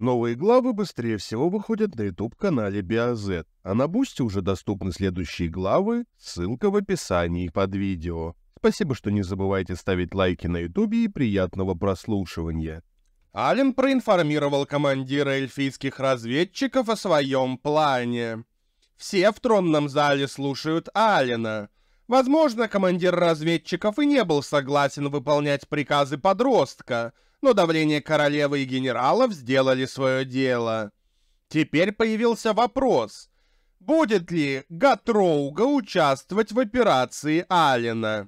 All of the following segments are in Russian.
Новые главы быстрее всего выходят на YouTube-канале BioZ, а на Бусти уже доступны следующие главы, ссылка в описании под видео. Спасибо, что не забывайте ставить лайки на YouTube и приятного прослушивания. Ален проинформировал командира эльфийских разведчиков о своем плане. Все в тронном зале слушают Алена. Возможно, командир разведчиков и не был согласен выполнять приказы подростка, но давление королевы и генералов сделали свое дело. Теперь появился вопрос: будет ли Гатроуга участвовать в операции Алена?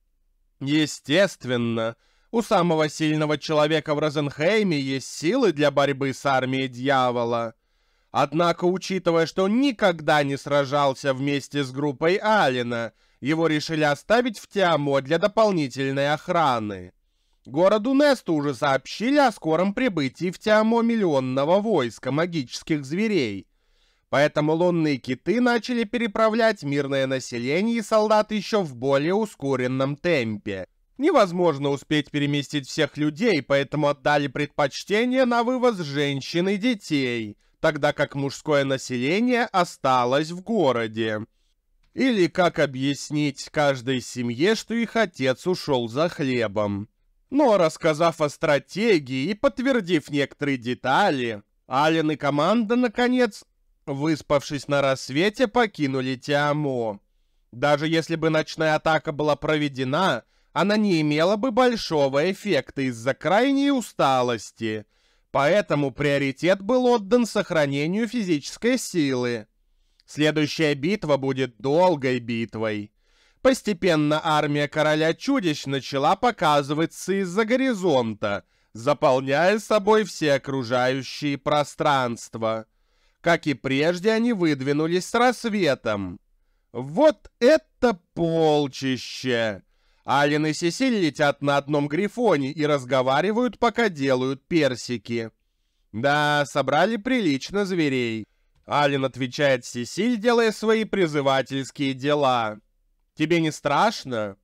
Естественно, у самого сильного человека в Розенхейме есть силы для борьбы с армией дьявола. Однако, учитывая, что он никогда не сражался вместе с группой Алена, его решили оставить в Тиамо для дополнительной охраны. Городу Несту уже сообщили о скором прибытии в Тиамо миллионного войска магических зверей. Поэтому лунные киты начали переправлять мирное население и солдат еще в более ускоренном темпе. Невозможно успеть переместить всех людей, поэтому отдали предпочтение на вывоз женщин и детей, тогда как мужское население осталось в городе. Или как объяснить каждой семье, что их отец ушел за хлебом? Но, рассказав о стратегии и подтвердив некоторые детали, Ален и команда, наконец, выспавшись на рассвете, покинули Тиамо. Даже если бы ночная атака была проведена, она не имела бы большого эффекта из-за крайней усталости, поэтому приоритет был отдан сохранению физической силы. Следующая битва будет долгой битвой. Постепенно армия короля чудищ начала показываться из-за горизонта, заполняя собой все окружающие пространства. Как и прежде, они выдвинулись с рассветом. Вот это полчище! Ален и Сесиль летят на одном грифоне и разговаривают, пока делают персики. Да, собрали прилично зверей. Ален отвечает Сесиль, делая свои призывательские дела. Тебе не страшно?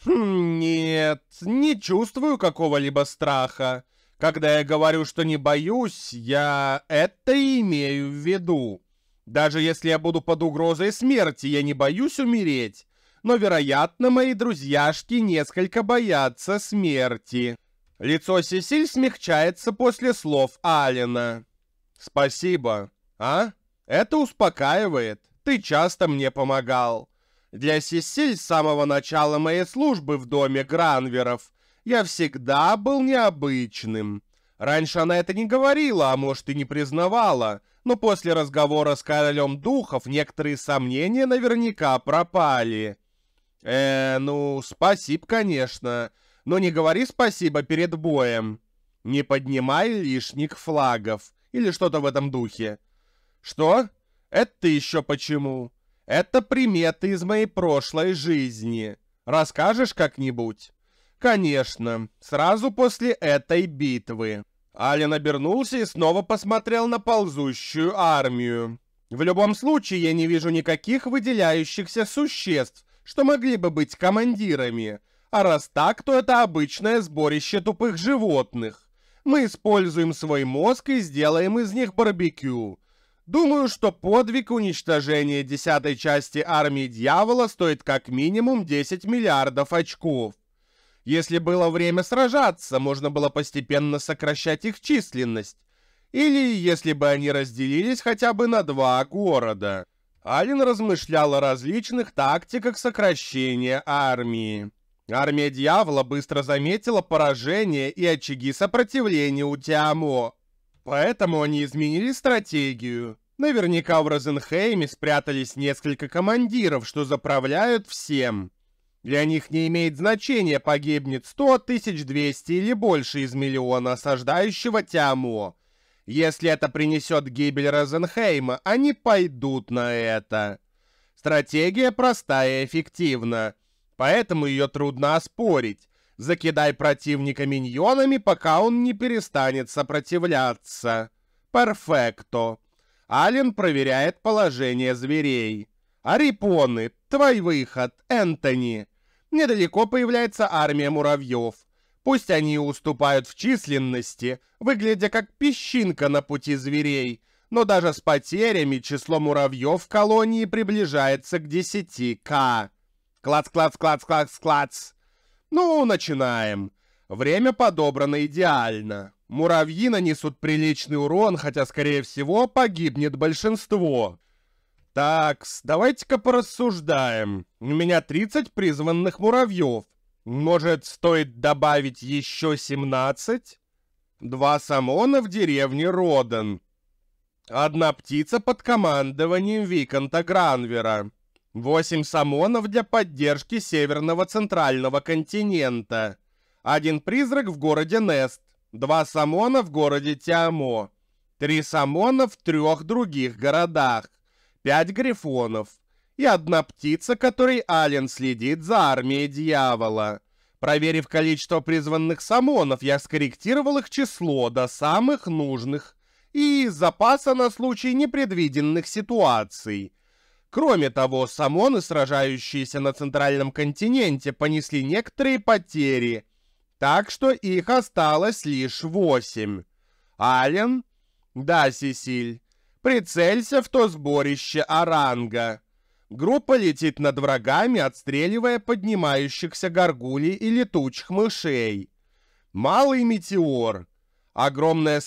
Нет, не чувствую какого-либо страха. Когда я говорю, что не боюсь, я это имею в виду. Даже если я буду под угрозой смерти, я не боюсь умереть. Но, вероятно, мои друзьяшки несколько боятся смерти. Лицо Сесиль смягчается после слов Алена. Спасибо. А? Это успокаивает. Ты часто мне помогал. Для Сесиль с самого начала моей службы в доме Гранверов я всегда был необычным. Раньше она это не говорила, а может и не признавала, но после разговора с королем духов некоторые сомнения наверняка пропали. Ну, спасибо, конечно, но не говори спасибо перед боем. Не поднимай лишних флагов или что-то в этом духе. Что? Это еще почему? Это приметы из моей прошлой жизни. Расскажешь как-нибудь? Конечно, сразу после этой битвы. Ален обернулся и снова посмотрел на ползущую армию. В любом случае, я не вижу никаких выделяющихся существ, что могли бы быть командирами. А раз так, то это обычное сборище тупых животных. Мы используем свой мозг и сделаем из них барбекю. Думаю, что подвиг уничтожения 10-й части армии дьявола стоит как минимум 10 миллиардов очков. Если было время сражаться, можно было постепенно сокращать их численность. Или если бы они разделились хотя бы на 2 города. Ален размышлял о различных тактиках сокращения армии. Армия дьявола быстро заметила поражение и очаги сопротивления у Тиамо. Поэтому они изменили стратегию. Наверняка в Розенхейме спрятались несколько командиров, что заправляют всем. Для них не имеет значения, погибнет 100, 1200 или больше из миллиона осаждающего Тиамо. Если это принесет гибель Розенхейма, они пойдут на это. Стратегия простая и эффективна, поэтому ее трудно оспорить. Закидай противника миньонами, пока он не перестанет сопротивляться. Перфекто. Ален проверяет положение зверей. Арипоны, твой выход, Энтони. Недалеко появляется армия муравьев. Пусть они и уступают в численности, выглядя как песчинка на пути зверей, но даже с потерями число муравьев в колонии приближается к 10К. Клац-клац-клац-клац-клац. Ну, начинаем. Время подобрано идеально. Муравьи нанесут приличный урон, хотя, скорее всего, погибнет большинство. Такс, давайте-ка порассуждаем. У меня 30 призванных муравьев. Может, стоит добавить еще 17? 2 самона в деревне Родан. 1 птица под командованием Виконта Гранвера. 8 самонов для поддержки Северного Центрального континента. 1 призрак в городе Нест. 2 самона в городе Тиамо. 3 самона в 3 других городах. 5 грифонов. И 1 птица, которой Ален следит за армией дьявола. Проверив количество призванных самонов, я скорректировал их число до самых нужных и из запаса на случай непредвиденных ситуаций. Кроме того, самоны, сражающиеся на центральном континенте, понесли некоторые потери, так что их осталось лишь 8. Ален? Да, Сесиль. Прицелься в то сборище Оранга. Группа летит над врагами, отстреливая поднимающихся горгулей и летучих мышей. Малый метеор. Огромная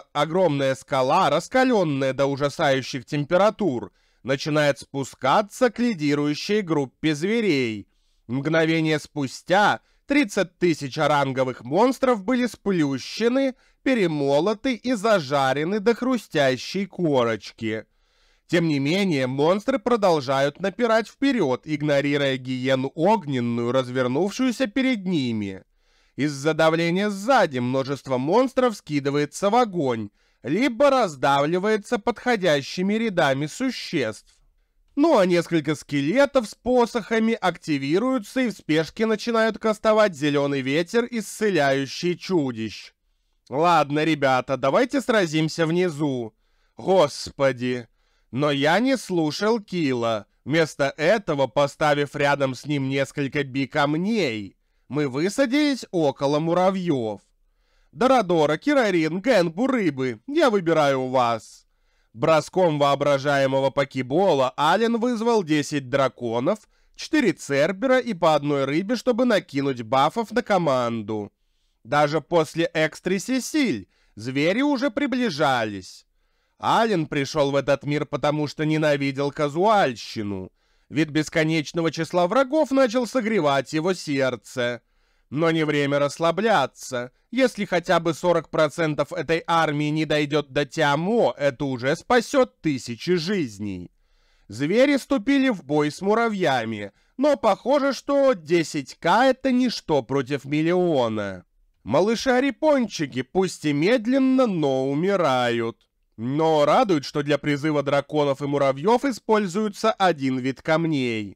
скала, раскаленная до ужасающих температур, начинает спускаться к лидирующей группе зверей. Мгновение спустя 30 тысяч оранговых монстров были сплющены, перемолоты и зажарены до хрустящей корочки. Тем не менее, монстры продолжают напирать вперед, игнорируя гиену огненную, развернувшуюся перед ними. Из-за давления сзади множество монстров скидывается в огонь, либо раздавливается подходящими рядами существ. Ну а несколько скелетов с посохами активируются и в спешке начинают кастовать зеленый ветер, исцеляющий чудищ. Ладно, ребята, давайте сразимся внизу. Господи! Но я не слушал Кила, вместо этого поставив рядом с ним несколько би-камней. Мы высадились около муравьев. Дорадора, Кирарин, Генбу, рыбы, я выбираю вас. Броском воображаемого покебола Ален вызвал 10 драконов, 4 цербера и по 1 рыбе, чтобы накинуть бафов на команду. Даже после экстри Сесиль звери уже приближались. Ален пришел в этот мир, потому что ненавидел казуальщину. Вид бесконечного числа врагов начал согревать его сердце. Но не время расслабляться. Если хотя бы 40% этой армии не дойдет до Тиамо, это уже спасет 1000 жизней. Звери вступили в бой с муравьями, но похоже, что 10К это ничто против миллиона. Малыши-арипончики пусть и медленно, но умирают. Но радует, что для призыва драконов и муравьев используется 1 вид камней.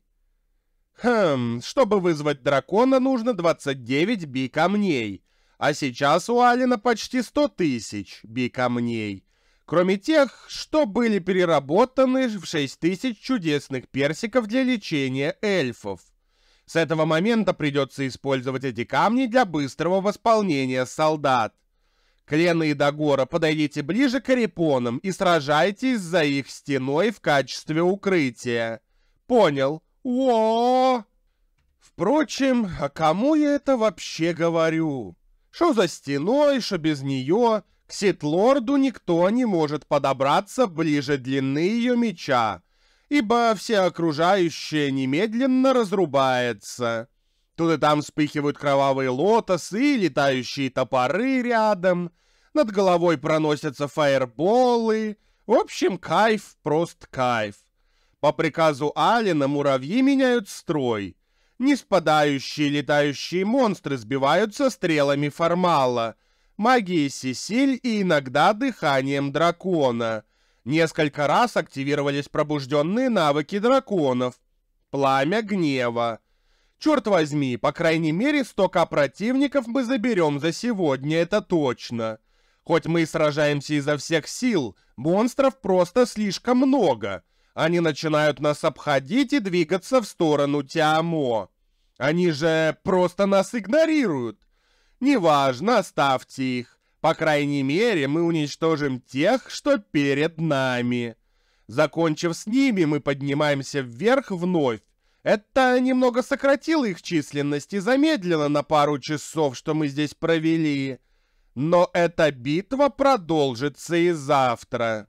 Чтобы вызвать дракона, нужно 29 би-камней, а сейчас у Алена почти 100 тысяч би-камней, кроме тех, что были переработаны в 6000 чудесных персиков для лечения эльфов. С этого момента придется использовать эти камни для быстрого восполнения солдат. Клена и Дагора, подойдите ближе к арипонам и сражайтесь за их стеной в качестве укрытия. Понял. О! Впрочем, а кому я это вообще говорю? Шо за стеной, шо без нее, к Ситлорду никто не может подобраться ближе длины ее меча, ибо все окружающее немедленно разрубается. Тут и там вспыхивают кровавые лотосы и летающие топоры рядом. Над головой проносятся фаерболы. В общем, кайф, просто кайф. По приказу Алена муравьи меняют строй. Неспадающие летающие монстры сбиваются стрелами Формала, магией Сесиль и иногда дыханием дракона. Несколько раз активировались пробужденные навыки драконов. Пламя гнева. Черт возьми, по крайней мере 100К противников мы заберем за сегодня, это точно. Хоть мы и сражаемся изо всех сил, монстров просто слишком много. Они начинают нас обходить и двигаться в сторону Тиамо. Они же просто нас игнорируют. Неважно, оставьте их. По крайней мере, мы уничтожим тех, что перед нами. Закончив с ними, мы поднимаемся вверх вновь. Это немного сократило их численность и замедлило на пару часов, что мы здесь провели. Но эта битва продолжится и завтра.